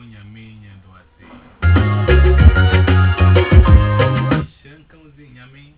Yami and do I say? Shanko's in Yami.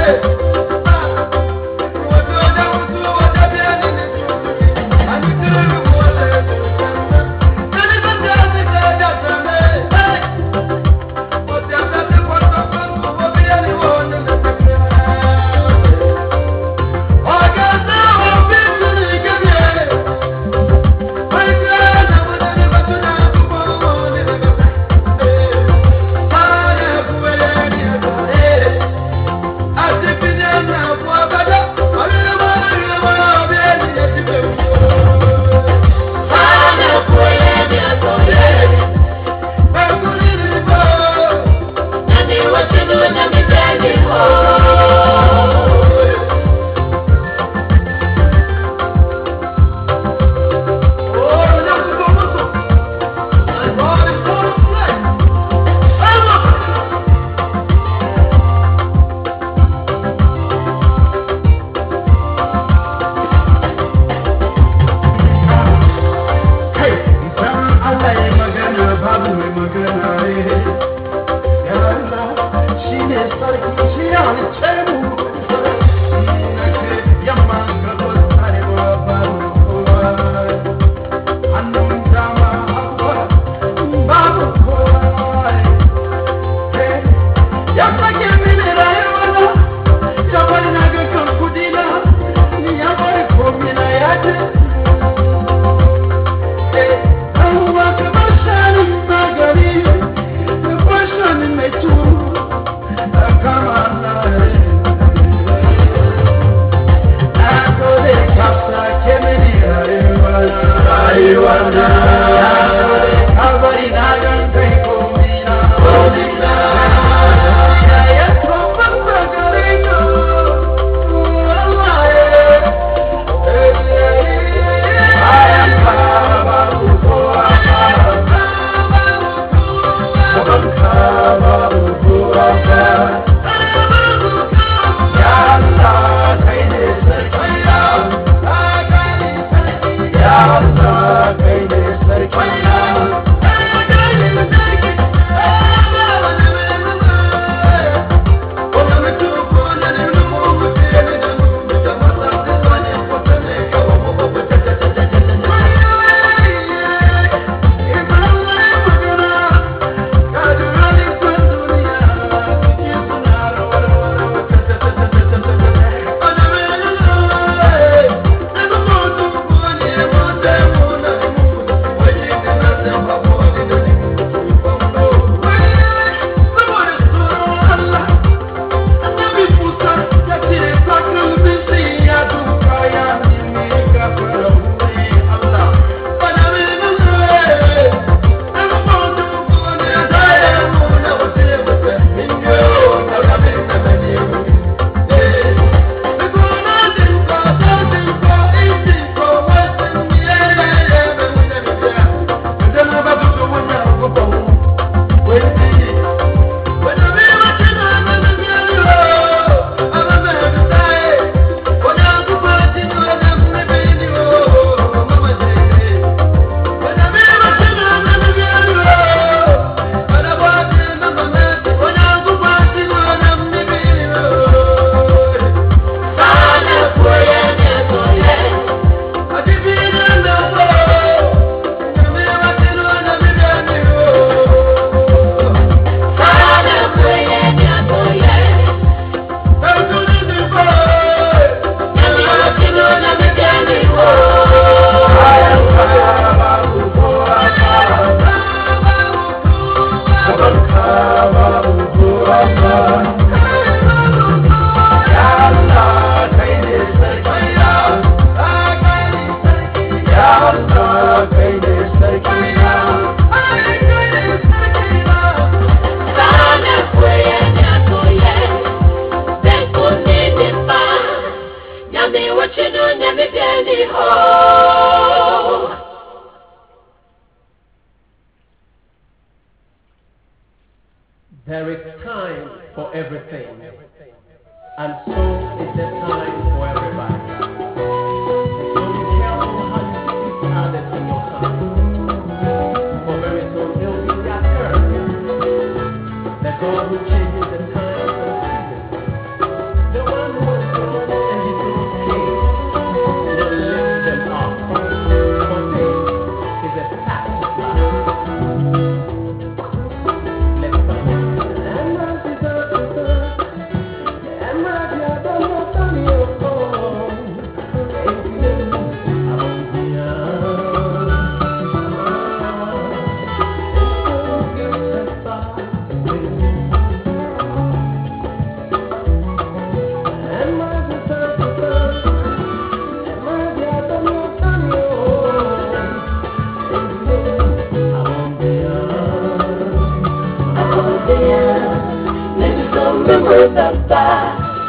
There is time for everything, and so is there time for everybody. So be careful how you speak to others in your time, for very soon he'll be their turn. The God who changes the times and seasons, the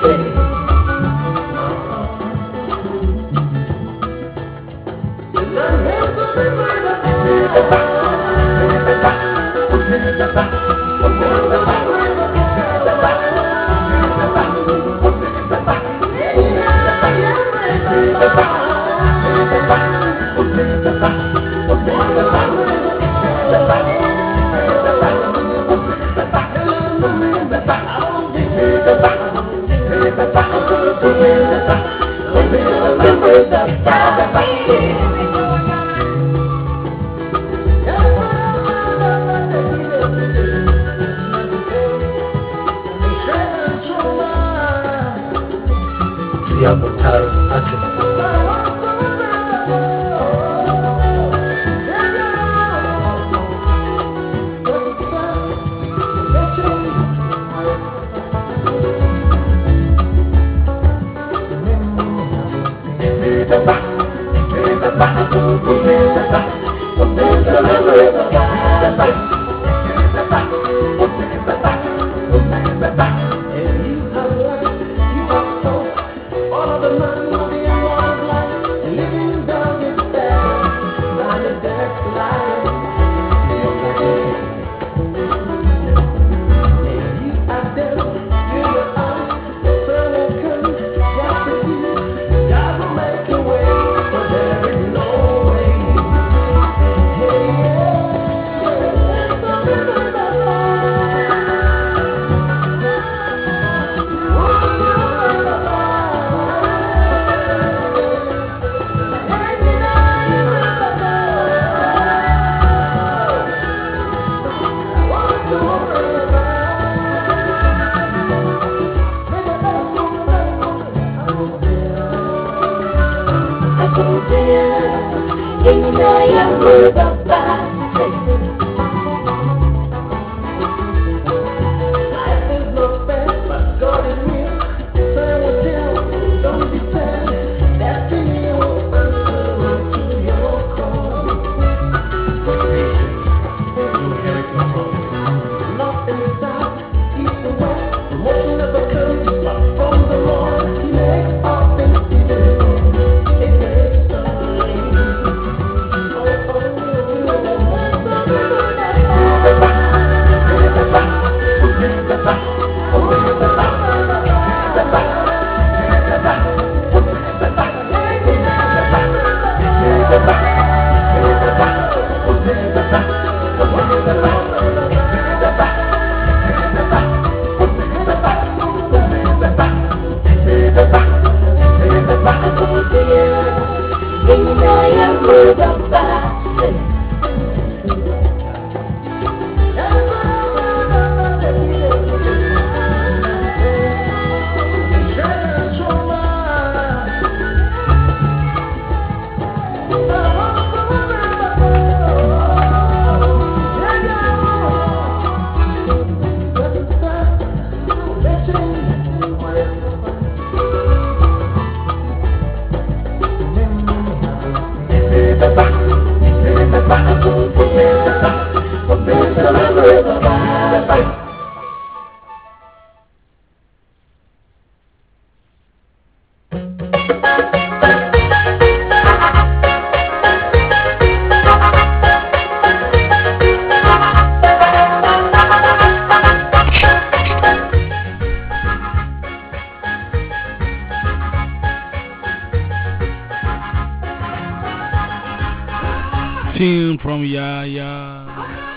Tune from Yaya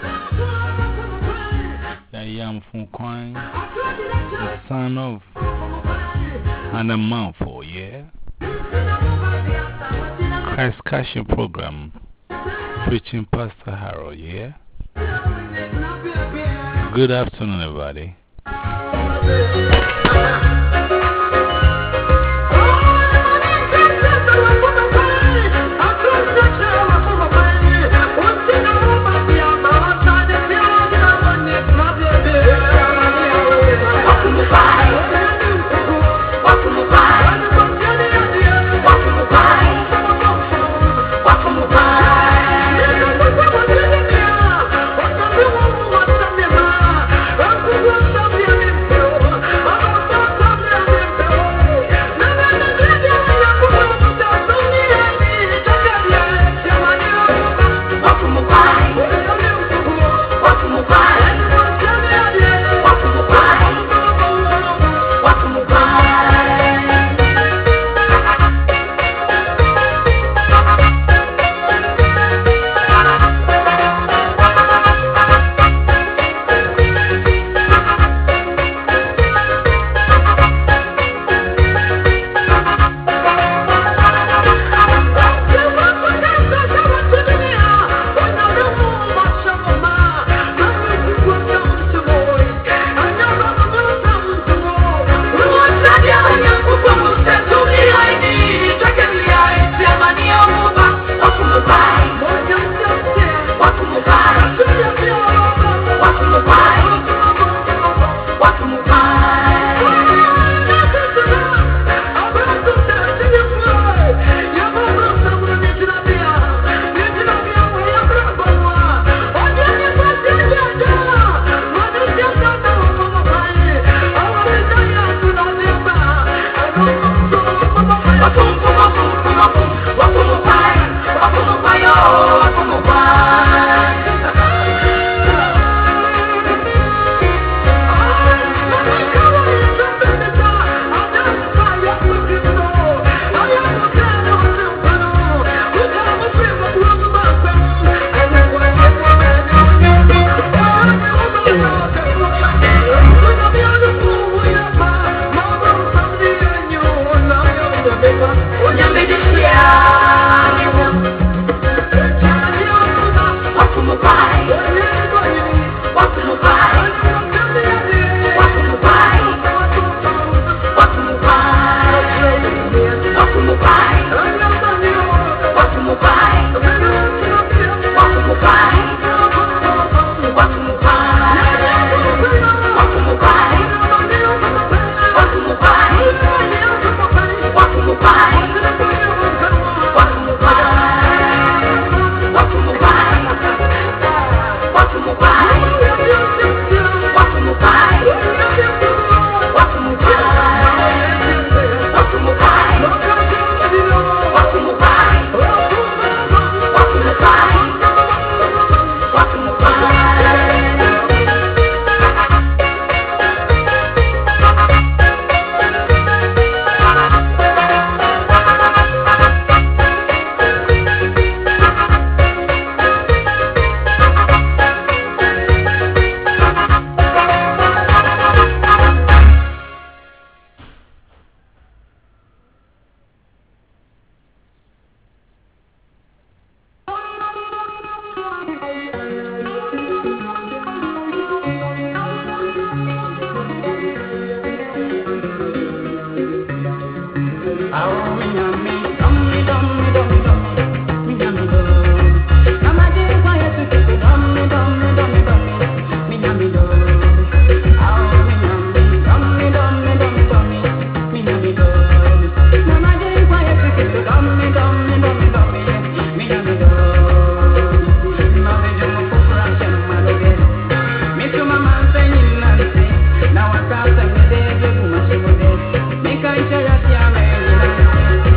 from Kwine, the son of Hannah Manfo, yeah? Christ Cashing Program, preaching Pastor Harold, yeah? Good afternoon, everybody. What's Now I can't say me there, you must be there. Make I share a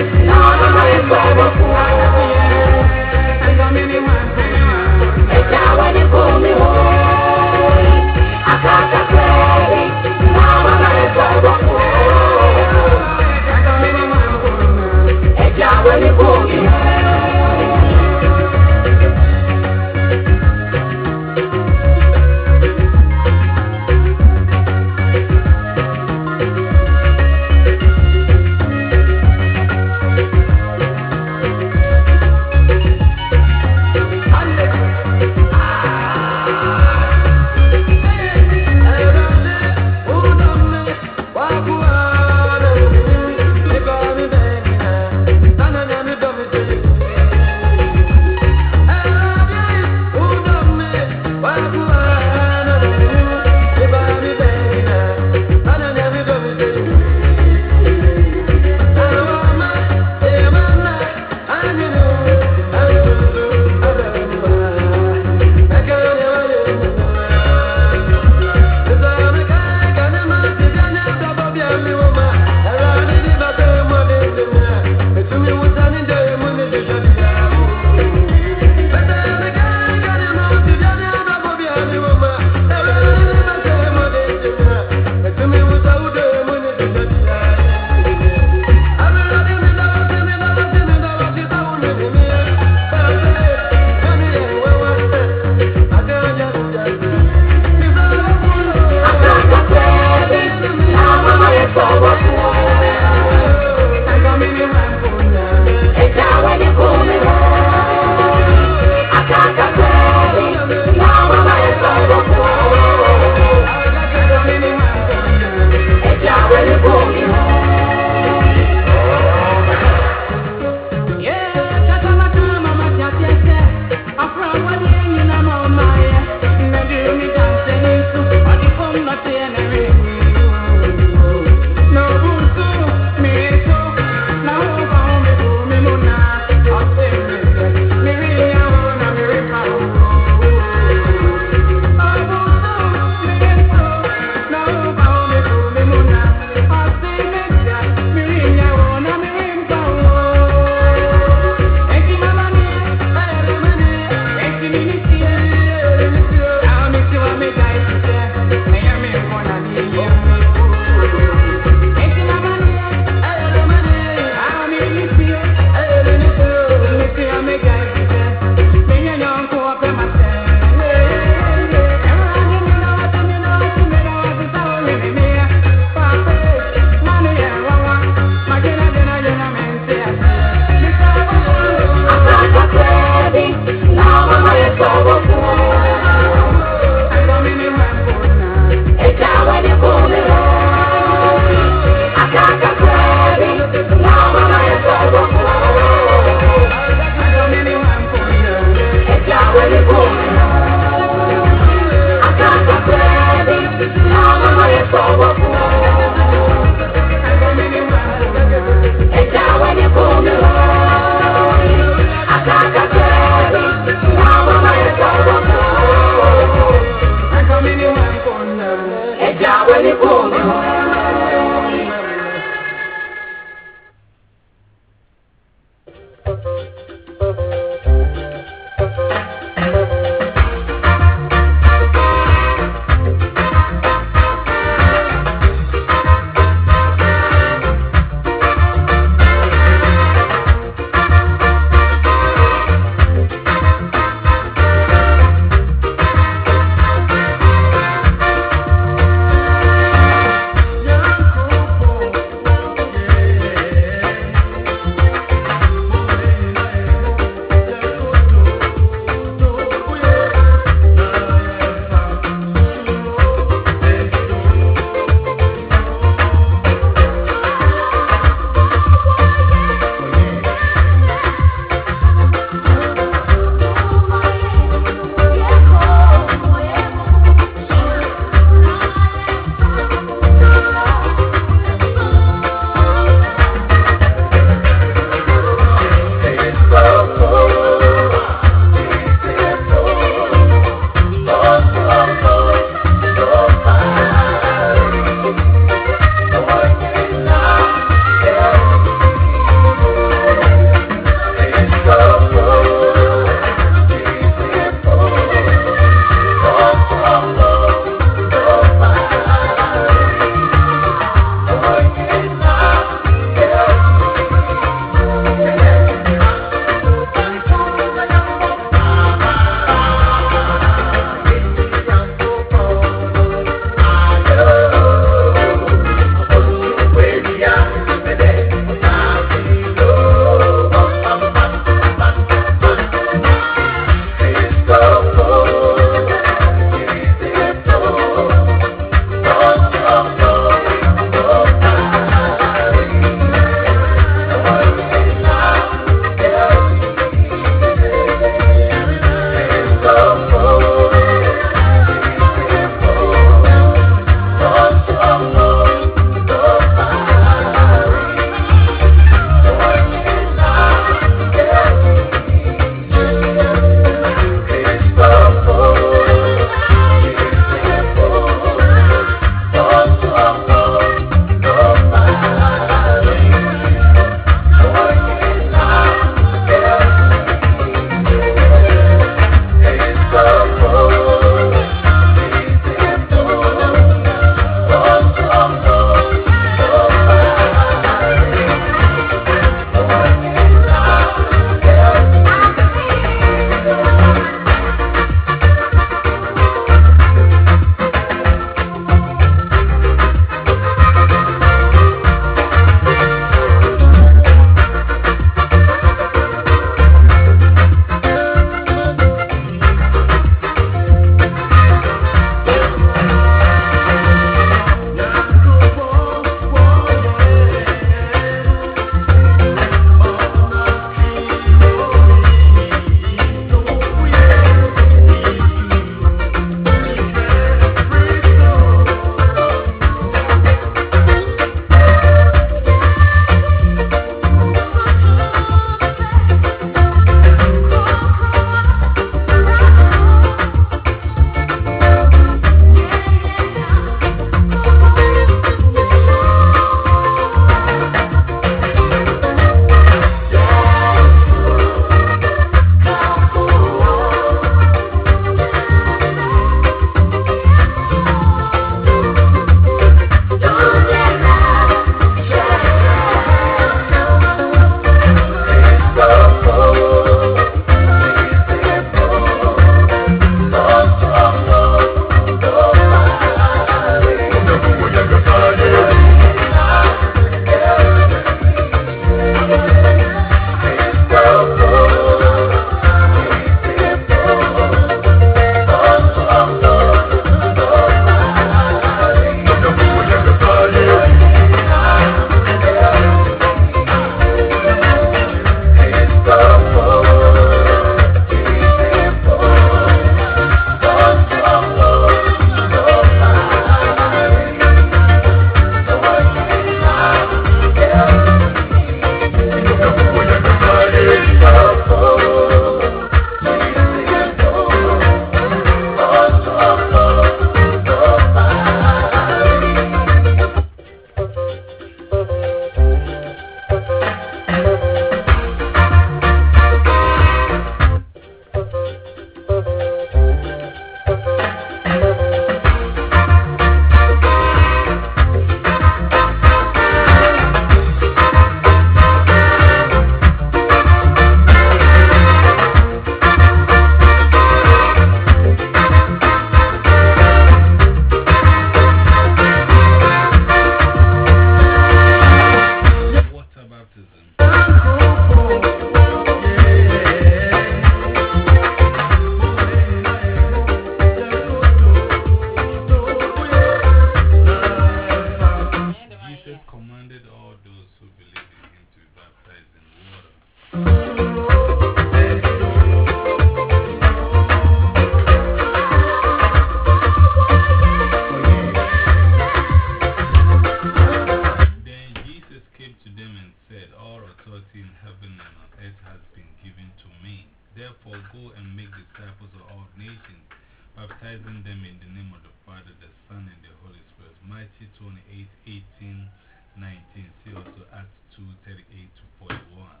baptizing them in the name of the Father, the Son, and the Holy Spirit. Matthew 28:18-19. See also Acts 2:38-41.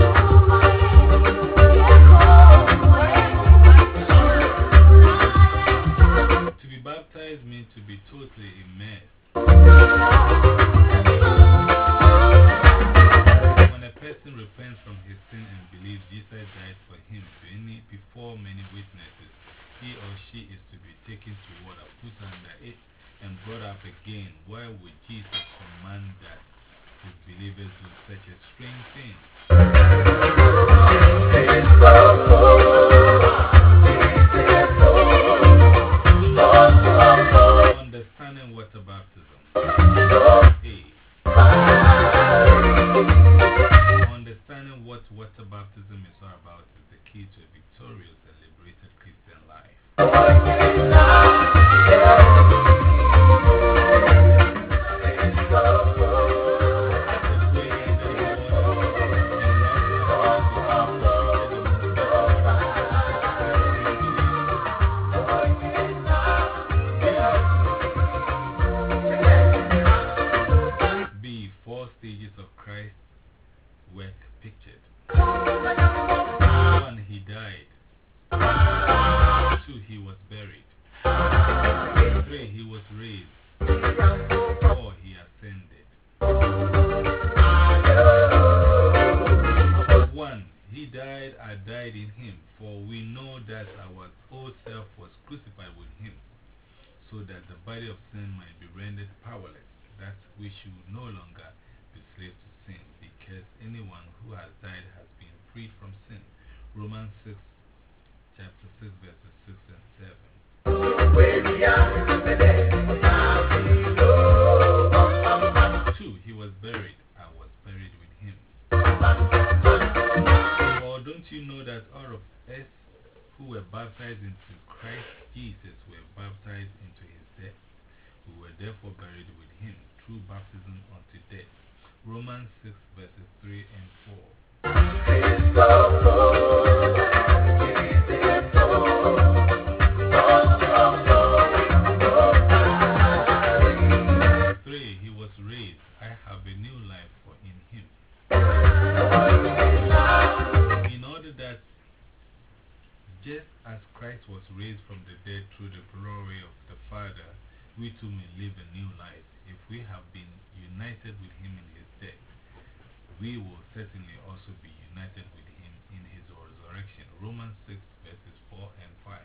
To be baptized means to be totally immersed. When a person repents from his sin and believes Jesus died for him before many witnesses, he or she is to be taken to water, put under it, and brought up again. Why would Jesus command that his believers do such a strange thing? Understanding water baptism. Understanding what water baptism is all about is the key to a victorious and liberated Christian life. B. 4 stages of Christ's work pictured. 1. He died. 2. He was buried. 3. He was raised. 4. He ascended. 1. He died, I died in him, for we know that our old self was crucified with him, so that the body of sin might be rendered powerless, that we should no longer be slaves to sin, because anyone who has died has been freed from sin. Romans 6, chapter 6, verses 6 and 7. 2. He was buried. I was buried with him. Or don't you know that all of us who were baptized into Christ Jesus were baptized into his death? We were therefore buried with him through baptism unto death. Romans 6, verses 3 and 4. 3. He was raised. I have a new life for in him. In order that just as Christ was raised from the dead through the glory of the Father, we too may live a new life. If we have been united with him in his death, we will certainly also be united with him in his resurrection. Romans 6, verses 4 and 5.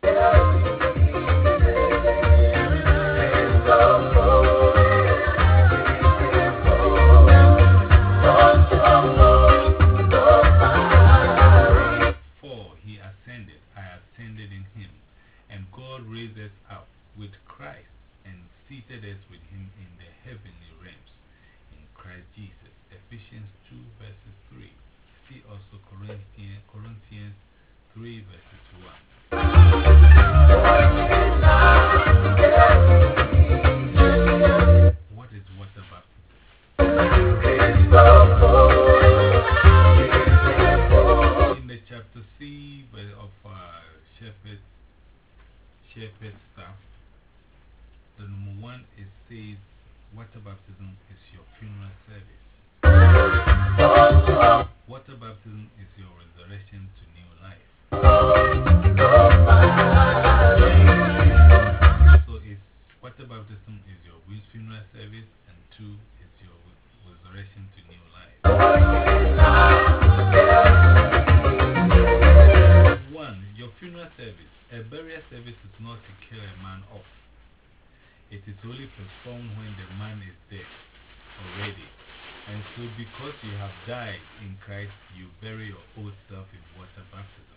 4. He ascended. I ascended in him. And God raised us up with Christ and seated us with him in the heavenly realms in Christ Jesus. Ephesians 2, verses 3. See also Corinthians 3, verses 1. What is water baptism? In the chapter C of Shepherd Staff, the number 1 it says water baptism is your funeral service. Water baptism is your resurrection to new life. So water baptism is your funeral service, and 2 is your resurrection to new life. 1. Your funeral service. A burial service is not to kill a man off. It is only performed when the man is dead already. And so because you have died in Christ, you bury your old self in water baptism.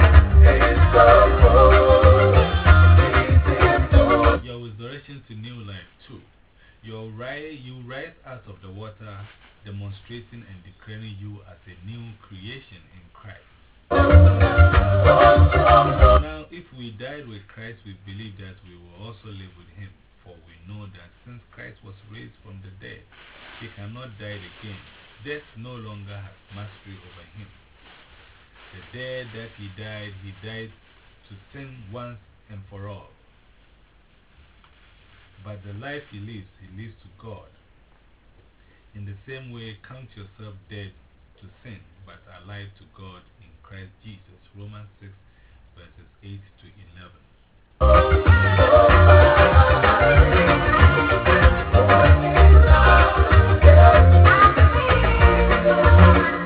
Your resurrection to new life too. You rise out of the water, demonstrating and declaring you as a new creation in Christ. Now, if we died with Christ, we believe that we will also live with him. For we know that since Christ was raised from the dead, he cannot die again. Death no longer has mastery over him. The day that he died to sin once and for all. But the life he lives to God. In the same way, count yourself dead to sin, but alive to God in Christ Jesus. Romans 6, verses 8 to 11.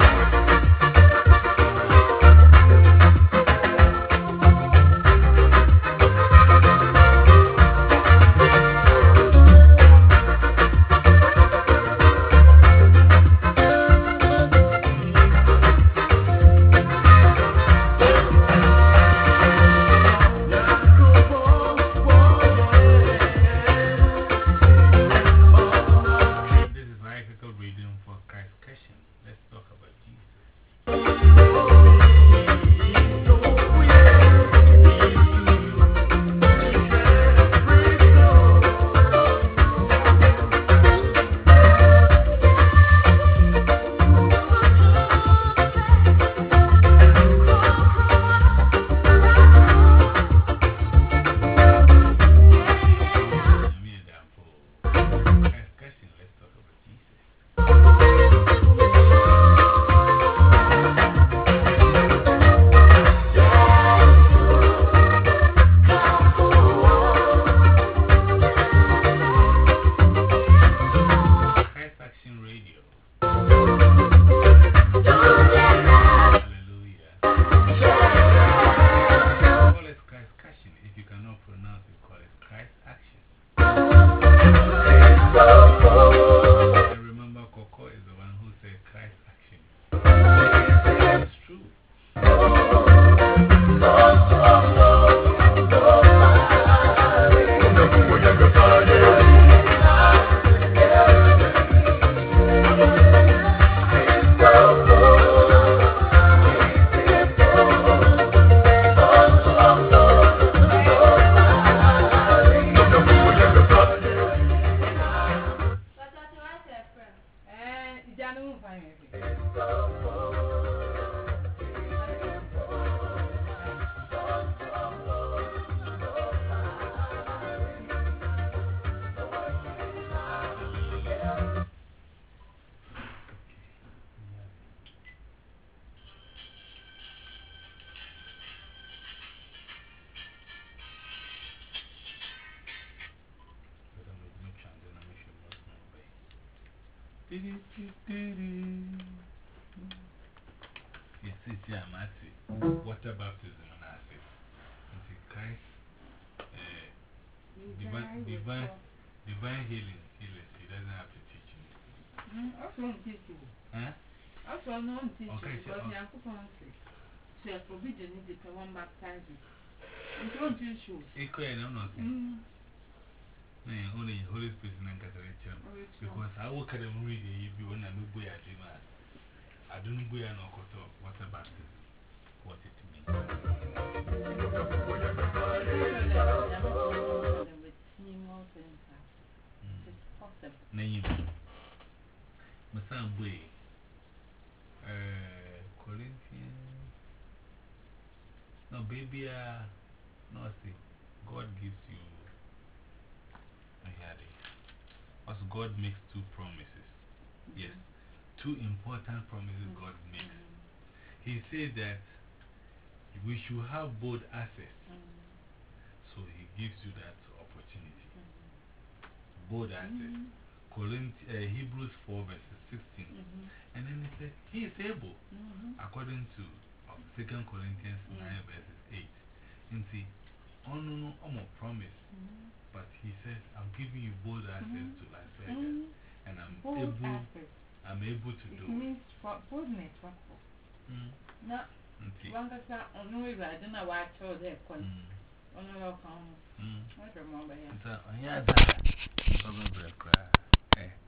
Reading for Christ's Question. Let's talk about water baptism and acid. Christ, divine healing, healers. He doesn't have to teach me. Also, I'm teaching. Huh? Also, I'm not teaching. Okay, because I'm forbidden to one baptizing. I'm going to show. Echo and I'm not saying. Only Holy Spirit and Catholic. Because I work at a movie, you want to know boy at the man. I don't know where I know water baptism. What it means. Name Masambwe Corinthians. No, baby, no, see, God gives you. Also, God makes two promises. Yes, two important promises God makes. He says that we should have both access. So He gives you that opportunity. Both access. Hebrews 4 verses 16. And then He said, He is able, according to 2 Corinthians 9 verses 8. And see, no more promise. But He says, I'm giving you both access to Las Vegas. And I'm able to do it. It means boldness. No, one can say, I don't know why I told that point. On your account. I don't remember.